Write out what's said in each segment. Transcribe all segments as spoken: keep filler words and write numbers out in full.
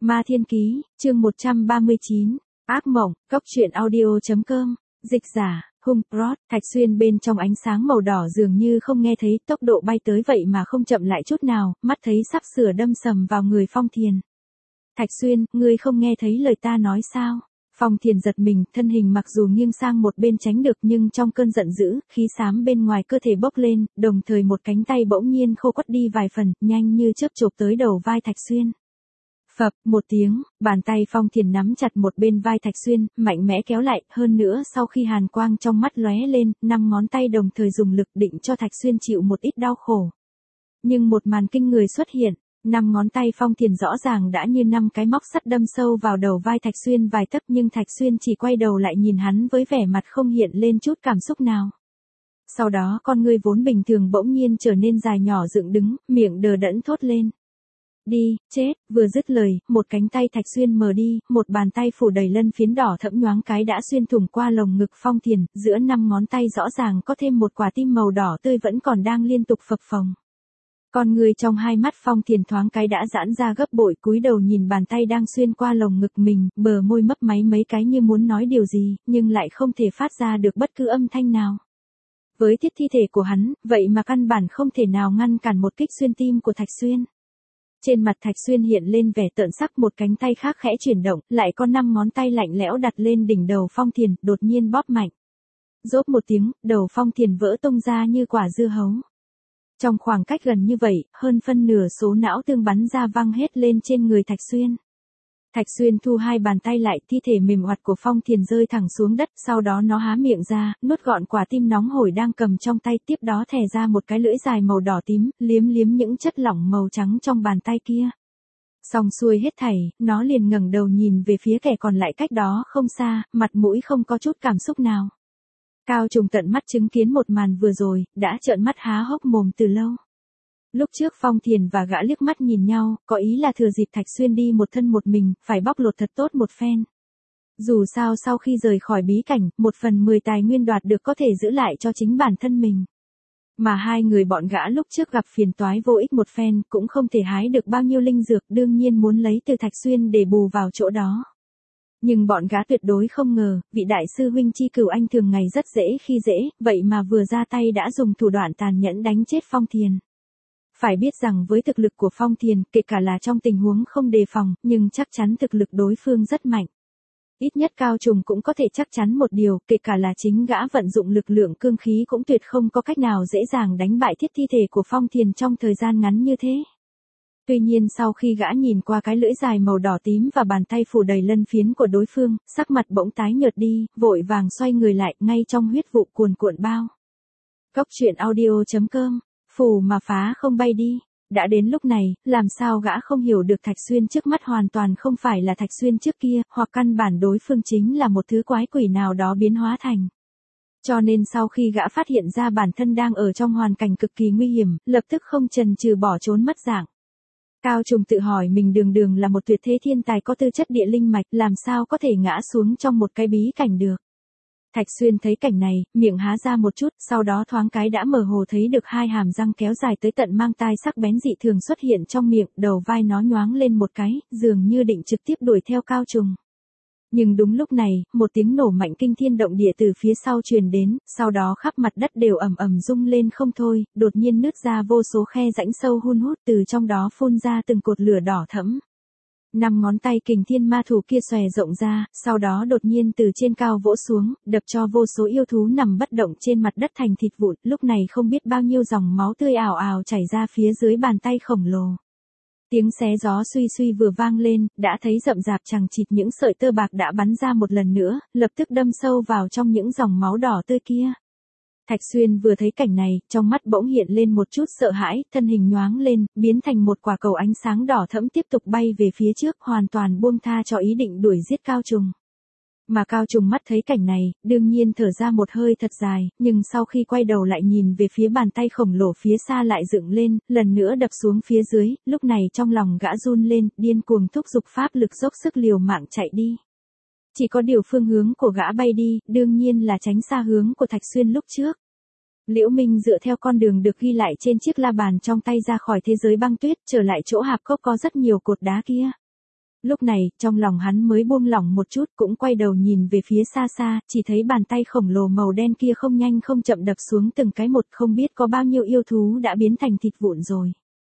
Ma Thiên Ký, chương một trăm ba mươi chín, Ác Mộng, Cốc truyện audio chấm com, dịch giả, Hung Prot, Thạch Xuyên bên trong ánh sáng màu đỏ dường như không nghe thấy, tốc độ bay tới vậy mà không chậm lại chút nào, mắt thấy sắp sửa đâm sầm vào người Phong Thiền. Thạch Xuyên, ngươi không nghe thấy lời ta nói sao? Phong Thiền giật mình, thân hình mặc dù nghiêng sang một bên tránh được nhưng trong cơn giận dữ, khí xám bên ngoài cơ thể bốc lên, đồng thời một cánh tay bỗng nhiên khô quắt đi vài phần, nhanh như chớp chộp tới đầu vai Thạch Xuyên. Phập, một tiếng, bàn tay Phong Thiền nắm chặt một bên vai Thạch Xuyên, mạnh mẽ kéo lại, hơn nữa sau khi hàn quang trong mắt lóe lên, năm ngón tay đồng thời dùng lực định cho Thạch Xuyên chịu một ít đau khổ. Nhưng một màn kinh người xuất hiện, năm ngón tay Phong Thiền rõ ràng đã như năm cái móc sắt đâm sâu vào đầu vai Thạch Xuyên vài tấc, nhưng Thạch Xuyên chỉ quay đầu lại nhìn hắn với vẻ mặt không hiện lên chút cảm xúc nào. Sau đó con ngươi vốn bình thường bỗng nhiên trở nên dài nhỏ dựng đứng, miệng đờ đẫn thốt lên. Đi, chết, vừa dứt lời, một cánh tay Thạch Xuyên mờ đi, một bàn tay phủ đầy lân phiến đỏ thẫm nhoáng cái đã xuyên thủng qua lồng ngực Phong Thiền, giữa năm ngón tay rõ ràng có thêm một quả tim màu đỏ tươi vẫn còn đang liên tục phập phồng. Con người trong hai mắt Phong Thiền thoáng cái đã giãn ra gấp bội, cúi đầu nhìn bàn tay đang xuyên qua lồng ngực mình, bờ môi mấp máy mấy cái như muốn nói điều gì, nhưng lại không thể phát ra được bất cứ âm thanh nào. Với thiết thi thể của hắn, vậy mà căn bản không thể nào ngăn cản một kích xuyên tim của Thạch Xuyên. Trên mặt Thạch Xuyên hiện lên vẻ tợn sắc, một cánh tay khác khẽ chuyển động, lại có năm ngón tay lạnh lẽo đặt lên đỉnh đầu Phong Thiền, đột nhiên bóp mạnh. Rốp một tiếng, đầu Phong Thiền vỡ tung ra như quả dưa hấu. Trong khoảng cách gần như vậy, hơn phân nửa số não tương bắn ra văng hết lên trên người Thạch Xuyên. Thạch Xuyên thu hai bàn tay lại, thi thể mềm oặt của Phong Thiền rơi thẳng xuống đất, sau đó nó há miệng ra, nuốt gọn quả tim nóng hổi đang cầm trong tay, tiếp đó thè ra một cái lưỡi dài màu đỏ tím, liếm liếm những chất lỏng màu trắng trong bàn tay kia. Xong xuôi hết thảy, nó liền ngẩng đầu nhìn về phía kẻ còn lại cách đó không xa, mặt mũi không có chút cảm xúc nào. Cao Trùng tận mắt chứng kiến một màn vừa rồi, đã trợn mắt há hốc mồm từ lâu. Lúc trước Phong Thiền và gã liếc mắt nhìn nhau, có ý là thừa dịp Thạch Xuyên đi một thân một mình, phải bóc lột thật tốt một phen. Dù sao sau khi rời khỏi bí cảnh, một phần mười tài nguyên đoạt được có thể giữ lại cho chính bản thân mình. Mà hai người bọn gã lúc trước gặp phiền toái vô ích một phen, cũng không thể hái được bao nhiêu linh dược, đương nhiên muốn lấy từ Thạch Xuyên để bù vào chỗ đó. Nhưng bọn gã tuyệt đối không ngờ, vị đại sư huynh Chi Cửu Anh thường ngày rất dễ khi dễ, vậy mà vừa ra tay đã dùng thủ đoạn tàn nhẫn đánh chết Phong Thiền. Phải biết rằng với thực lực của Phong Thiền, kể cả là trong tình huống không đề phòng, nhưng chắc chắn thực lực đối phương rất mạnh. Ít nhất Cao Trùng cũng có thể chắc chắn một điều, kể cả là chính gã vận dụng lực lượng cương khí cũng tuyệt không có cách nào dễ dàng đánh bại thiết thi thể của Phong Thiền trong thời gian ngắn như thế. Tuy nhiên sau khi gã nhìn qua cái lưỡi dài màu đỏ tím và bàn tay phủ đầy lân phiến của đối phương, sắc mặt bỗng tái nhợt đi, vội vàng xoay người lại, ngay trong huyết vụ cuồn cuộn bao. Cốc truyện audio chấm com, phù mà phá không bay đi. Đã đến lúc này, làm sao gã không hiểu được Thạch Xuyên trước mắt hoàn toàn không phải là Thạch Xuyên trước kia, hoặc căn bản đối phương chính là một thứ quái quỷ nào đó biến hóa thành. Cho nên sau khi gã phát hiện ra bản thân đang ở trong hoàn cảnh cực kỳ nguy hiểm, lập tức không chần chừ bỏ trốn mất dạng. Cao Trùng tự hỏi mình đường đường là một tuyệt thế thiên tài có tư chất địa linh mạch, làm sao có thể ngã xuống trong một cái bí cảnh được. Thạch Xuyên thấy cảnh này, miệng há ra một chút, sau đó thoáng cái đã mơ hồ thấy được hai hàm răng kéo dài tới tận mang tai sắc bén dị thường xuất hiện trong miệng, đầu vai nó nhoáng lên một cái, dường như định trực tiếp đuổi theo Cao Trùng. Nhưng đúng lúc này, một tiếng nổ mạnh kinh thiên động địa từ phía sau truyền đến, sau đó khắp mặt đất đều ầm ầm rung lên không thôi, đột nhiên nứt ra vô số khe rãnh sâu hun hút, từ trong đó phun ra từng cột lửa đỏ thẫm. Năm ngón tay Kình Thiên Ma Thủ kia xòe rộng ra, sau đó đột nhiên từ trên cao vỗ xuống, đập cho vô số yêu thú nằm bất động trên mặt đất thành thịt vụn, lúc này không biết bao nhiêu dòng máu tươi ào ào chảy ra phía dưới bàn tay khổng lồ. Tiếng xé gió suy suy vừa vang lên, đã thấy rậm rạp chằng chịt những sợi tơ bạc đã bắn ra một lần nữa, lập tức đâm sâu vào trong những dòng máu đỏ tươi kia. Thạch Xuyên vừa thấy cảnh này, trong mắt bỗng hiện lên một chút sợ hãi, thân hình nhoáng lên, biến thành một quả cầu ánh sáng đỏ thẫm tiếp tục bay về phía trước, hoàn toàn buông tha cho ý định đuổi giết Cao Trùng. Mà Cao Trùng mắt thấy cảnh này, đương nhiên thở ra một hơi thật dài, nhưng sau khi quay đầu lại nhìn về phía bàn tay khổng lồ phía xa lại dựng lên, lần nữa đập xuống phía dưới, lúc này trong lòng gã run lên, điên cuồng thúc giục pháp lực dốc sức liều mạng chạy đi. Chỉ có điều phương hướng của gã bay đi, đương nhiên là tránh xa hướng của Thạch Xuyên lúc trước. Liễu Minh dựa theo con đường được ghi lại trên chiếc la bàn trong tay ra khỏi thế giới băng tuyết, trở lại chỗ hạp cốc có rất nhiều cột đá kia. Lúc này, trong lòng hắn mới buông lỏng một chút, cũng quay đầu nhìn về phía xa xa, chỉ thấy bàn tay khổng lồ màu đen kia không nhanh không chậm đập xuống từng cái một, không biết có bao nhiêu yêu thú đã biến thành thịt vụn rồi.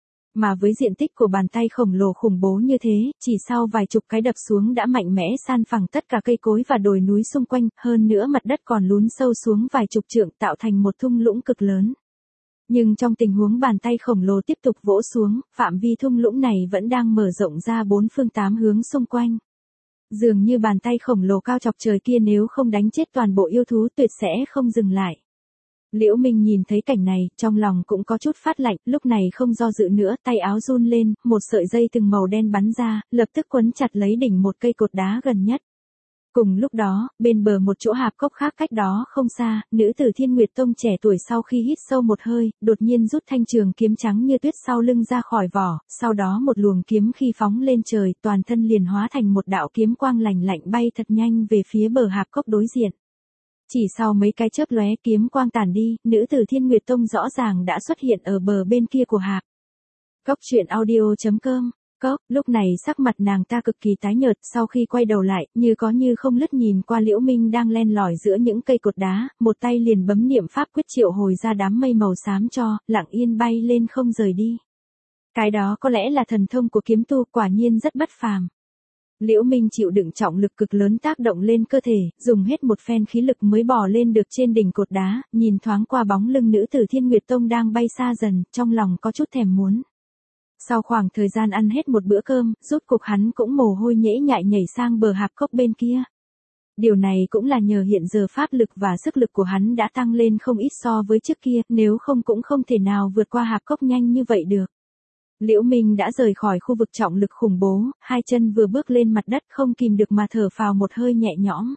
Mà với diện tích của bàn tay khổng lồ khủng bố như thế, chỉ sau vài chục cái đập xuống đã mạnh mẽ san phẳng tất cả cây cối và đồi núi xung quanh, hơn nữa mặt đất còn lún sâu xuống vài chục trượng tạo thành một thung lũng cực lớn. Nhưng trong tình huống bàn tay khổng lồ tiếp tục vỗ xuống, phạm vi thung lũng này vẫn đang mở rộng ra bốn phương tám hướng xung quanh. Dường như bàn tay khổng lồ cao chọc trời kia nếu không đánh chết toàn bộ yêu thú tuyệt sẽ không dừng lại. Liễu Minh nhìn thấy cảnh này, trong lòng cũng có chút phát lạnh, lúc này không do dự nữa, tay áo run lên, một sợi dây từng màu đen bắn ra, lập tức quấn chặt lấy đỉnh một cây cột đá gần nhất. Cùng lúc đó, bên bờ một chỗ hạp cốc khác cách đó không xa, nữ tử Thiên Nguyệt Tông trẻ tuổi sau khi hít sâu một hơi, đột nhiên rút thanh trường kiếm trắng như tuyết sau lưng ra khỏi vỏ, sau đó một luồng kiếm khi phóng lên trời, toàn thân liền hóa thành một đạo kiếm quang lành lạnh bay thật nhanh về phía bờ hạp cốc đối diện. Chỉ sau mấy cái chớp lóe kiếm quang tàn đi, nữ tử Thiên Nguyệt Tông rõ ràng đã xuất hiện ở bờ bên kia của hạp. Cốc truyện audio chấm com. Cốc, lúc này sắc mặt nàng ta cực kỳ tái nhợt, sau khi quay đầu lại, như có như không lướt nhìn qua Liễu Minh đang len lỏi giữa những cây cột đá, một tay liền bấm niệm pháp quyết triệu hồi ra đám mây màu xám cho, lặng yên bay lên không rời đi. Cái đó có lẽ là thần thông của kiếm tu, quả nhiên rất bất phàm. Liễu Minh chịu đựng trọng lực cực lớn tác động lên cơ thể, dùng hết một phen khí lực mới bò lên được trên đỉnh cột đá, nhìn thoáng qua bóng lưng nữ tử Thiên Nguyệt Tông đang bay xa dần, trong lòng có chút thèm muốn. Sau khoảng thời gian ăn hết một bữa cơm, rốt cục hắn cũng mồ hôi nhễ nhại nhảy sang bờ hạp cốc bên kia. Điều này cũng là nhờ hiện giờ pháp lực và sức lực của hắn đã tăng lên không ít so với trước kia, nếu không cũng không thể nào vượt qua hạp cốc nhanh như vậy được. Liễu Minh đã rời khỏi khu vực trọng lực khủng bố, hai chân vừa bước lên mặt đất không kìm được mà thở phào một hơi nhẹ nhõm.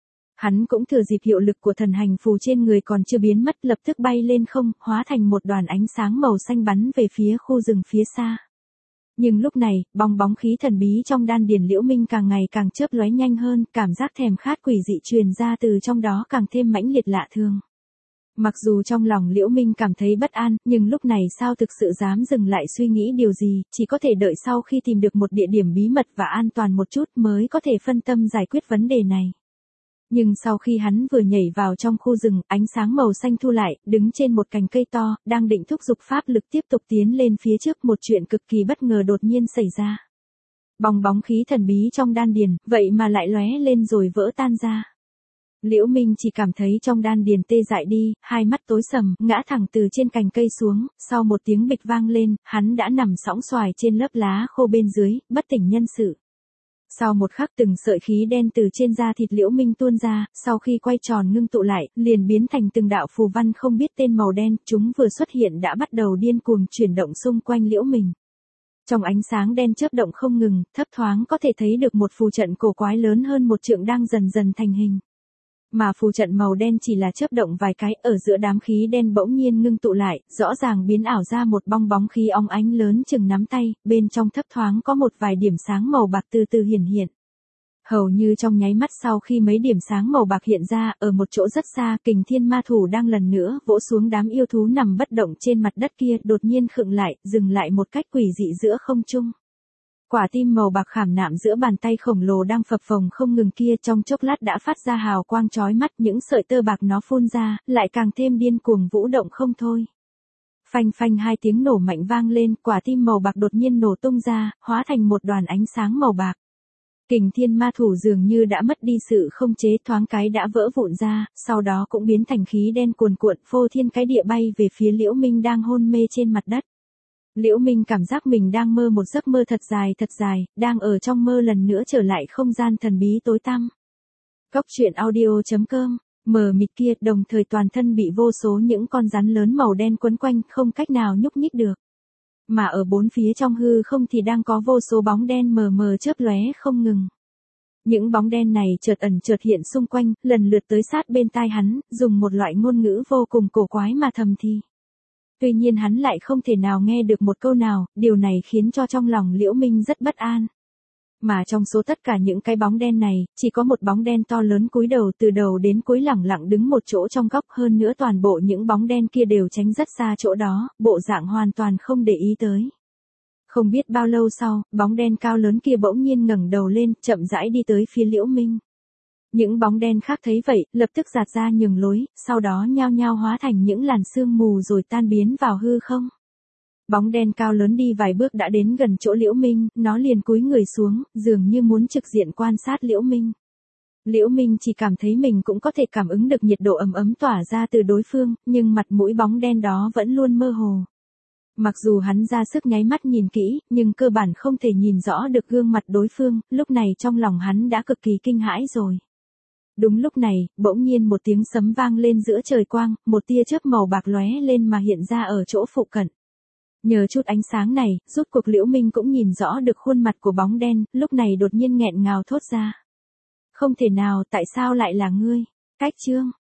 Hắn cũng thừa dịp hiệu lực của thần hành phù trên người còn chưa biến mất, lập tức bay lên không, hóa thành một đoàn ánh sáng màu xanh bắn về phía khu rừng phía xa. Nhưng lúc này, bong bóng khí thần bí trong đan điền Liễu Minh càng ngày càng chớp lóe nhanh hơn, cảm giác thèm khát quỷ dị truyền ra từ trong đó càng thêm mãnh liệt lạ thường. Mặc dù trong lòng Liễu Minh cảm thấy bất an, nhưng lúc này sao thực sự dám dừng lại suy nghĩ điều gì, chỉ có thể đợi sau khi tìm được một địa điểm bí mật và an toàn một chút mới có thể phân tâm giải quyết vấn đề này. Nhưng sau khi hắn vừa nhảy vào trong khu rừng, ánh sáng màu xanh thu lại, đứng trên một cành cây to, đang định thúc giục pháp lực tiếp tục tiến lên phía trước, một chuyện cực kỳ bất ngờ đột nhiên xảy ra. Bong bóng khí thần bí trong đan điền, vậy mà lại lóe lên rồi vỡ tan ra. Liễu Minh chỉ cảm thấy trong đan điền tê dại đi, hai mắt tối sầm, ngã thẳng từ trên cành cây xuống, sau một tiếng bịch vang lên, hắn đã nằm sõng xoài trên lớp lá khô bên dưới, bất tỉnh nhân sự. Sau một khắc từng sợi khí đen từ trên da thịt Liễu Minh tuôn ra, sau khi quay tròn ngưng tụ lại, liền biến thành từng đạo phù văn không biết tên màu đen, chúng vừa xuất hiện đã bắt đầu điên cuồng chuyển động xung quanh Liễu Minh. Trong ánh sáng đen chớp động không ngừng, thấp thoáng có thể thấy được một phù trận cổ quái lớn hơn một trượng đang dần dần thành hình. Mà phù trận màu đen chỉ là chớp động vài cái, ở giữa đám khí đen bỗng nhiên ngưng tụ lại, rõ ràng biến ảo ra một bong bóng khí óng ánh lớn chừng nắm tay, bên trong thấp thoáng có một vài điểm sáng màu bạc từ từ hiển hiện. Hầu như trong nháy mắt sau khi mấy điểm sáng màu bạc hiện ra, ở một chỗ rất xa, Kình Thiên Ma Thủ đang lần nữa vỗ xuống đám yêu thú nằm bất động trên mặt đất kia, đột nhiên khựng lại, dừng lại một cách quỷ dị giữa không trung. Quả tim màu bạc khảm nạm giữa bàn tay khổng lồ đang phập phồng không ngừng kia trong chốc lát đã phát ra hào quang chói mắt, những sợi tơ bạc nó phun ra, lại càng thêm điên cuồng vũ động không thôi. Phanh phanh hai tiếng nổ mạnh vang lên, quả tim màu bạc đột nhiên nổ tung ra, hóa thành một đoàn ánh sáng màu bạc. Kình Thiên Ma Thủ dường như đã mất đi sự không chế, thoáng cái đã vỡ vụn ra, sau đó cũng biến thành khí đen cuồn cuộn phô thiên cái địa bay về phía Liễu Minh đang hôn mê trên mặt đất. Liễu Minh cảm giác mình đang mơ một giấc mơ thật dài thật dài, đang ở trong mơ lần nữa trở lại không gian thần bí tối tăm. Cốc truyện audio chấm com, mờ mịt kia, đồng thời toàn thân bị vô số những con rắn lớn màu đen quấn quanh, không cách nào nhúc nhích được. Mà ở bốn phía trong hư không thì đang có vô số bóng đen mờ mờ chớp lóe không ngừng. Những bóng đen này chợt ẩn chợt hiện xung quanh, lần lượt tới sát bên tai hắn, dùng một loại ngôn ngữ vô cùng cổ quái mà thầm thì. Tuy nhiên hắn lại không thể nào nghe được một câu nào, điều này khiến cho trong lòng Liễu Minh rất bất an. Mà trong số tất cả những cái bóng đen này, chỉ có một bóng đen to lớn cúi đầu từ đầu đến cuối lẳng lặng đứng một chỗ trong góc, hơn nữa toàn bộ những bóng đen kia đều tránh rất xa chỗ đó, bộ dạng hoàn toàn không để ý tới. Không biết bao lâu sau, bóng đen cao lớn kia bỗng nhiên ngẩng đầu lên, chậm rãi đi tới phía Liễu Minh. Những bóng đen khác thấy vậy, lập tức giạt ra nhường lối, sau đó nhao nhao hóa thành những làn sương mù rồi tan biến vào hư không. Bóng đen cao lớn đi vài bước đã đến gần chỗ Liễu Minh, nó liền cúi người xuống, dường như muốn trực diện quan sát Liễu Minh. Liễu Minh chỉ cảm thấy mình cũng có thể cảm ứng được nhiệt độ ấm ấm tỏa ra từ đối phương, nhưng mặt mũi bóng đen đó vẫn luôn mơ hồ. Mặc dù hắn ra sức nháy mắt nhìn kỹ, nhưng cơ bản không thể nhìn rõ được gương mặt đối phương, lúc này trong lòng hắn đã cực kỳ kinh hãi rồi. Đúng lúc này, bỗng nhiên một tiếng sấm vang lên giữa trời quang, một tia chớp màu bạc lóe lên mà hiện ra ở chỗ phụ cận. Nhờ chút ánh sáng này, rốt cuộc Liễu Minh cũng nhìn rõ được khuôn mặt của bóng đen, lúc này đột nhiên nghẹn ngào thốt ra. Không thể nào, tại sao lại là ngươi? Cách Trương,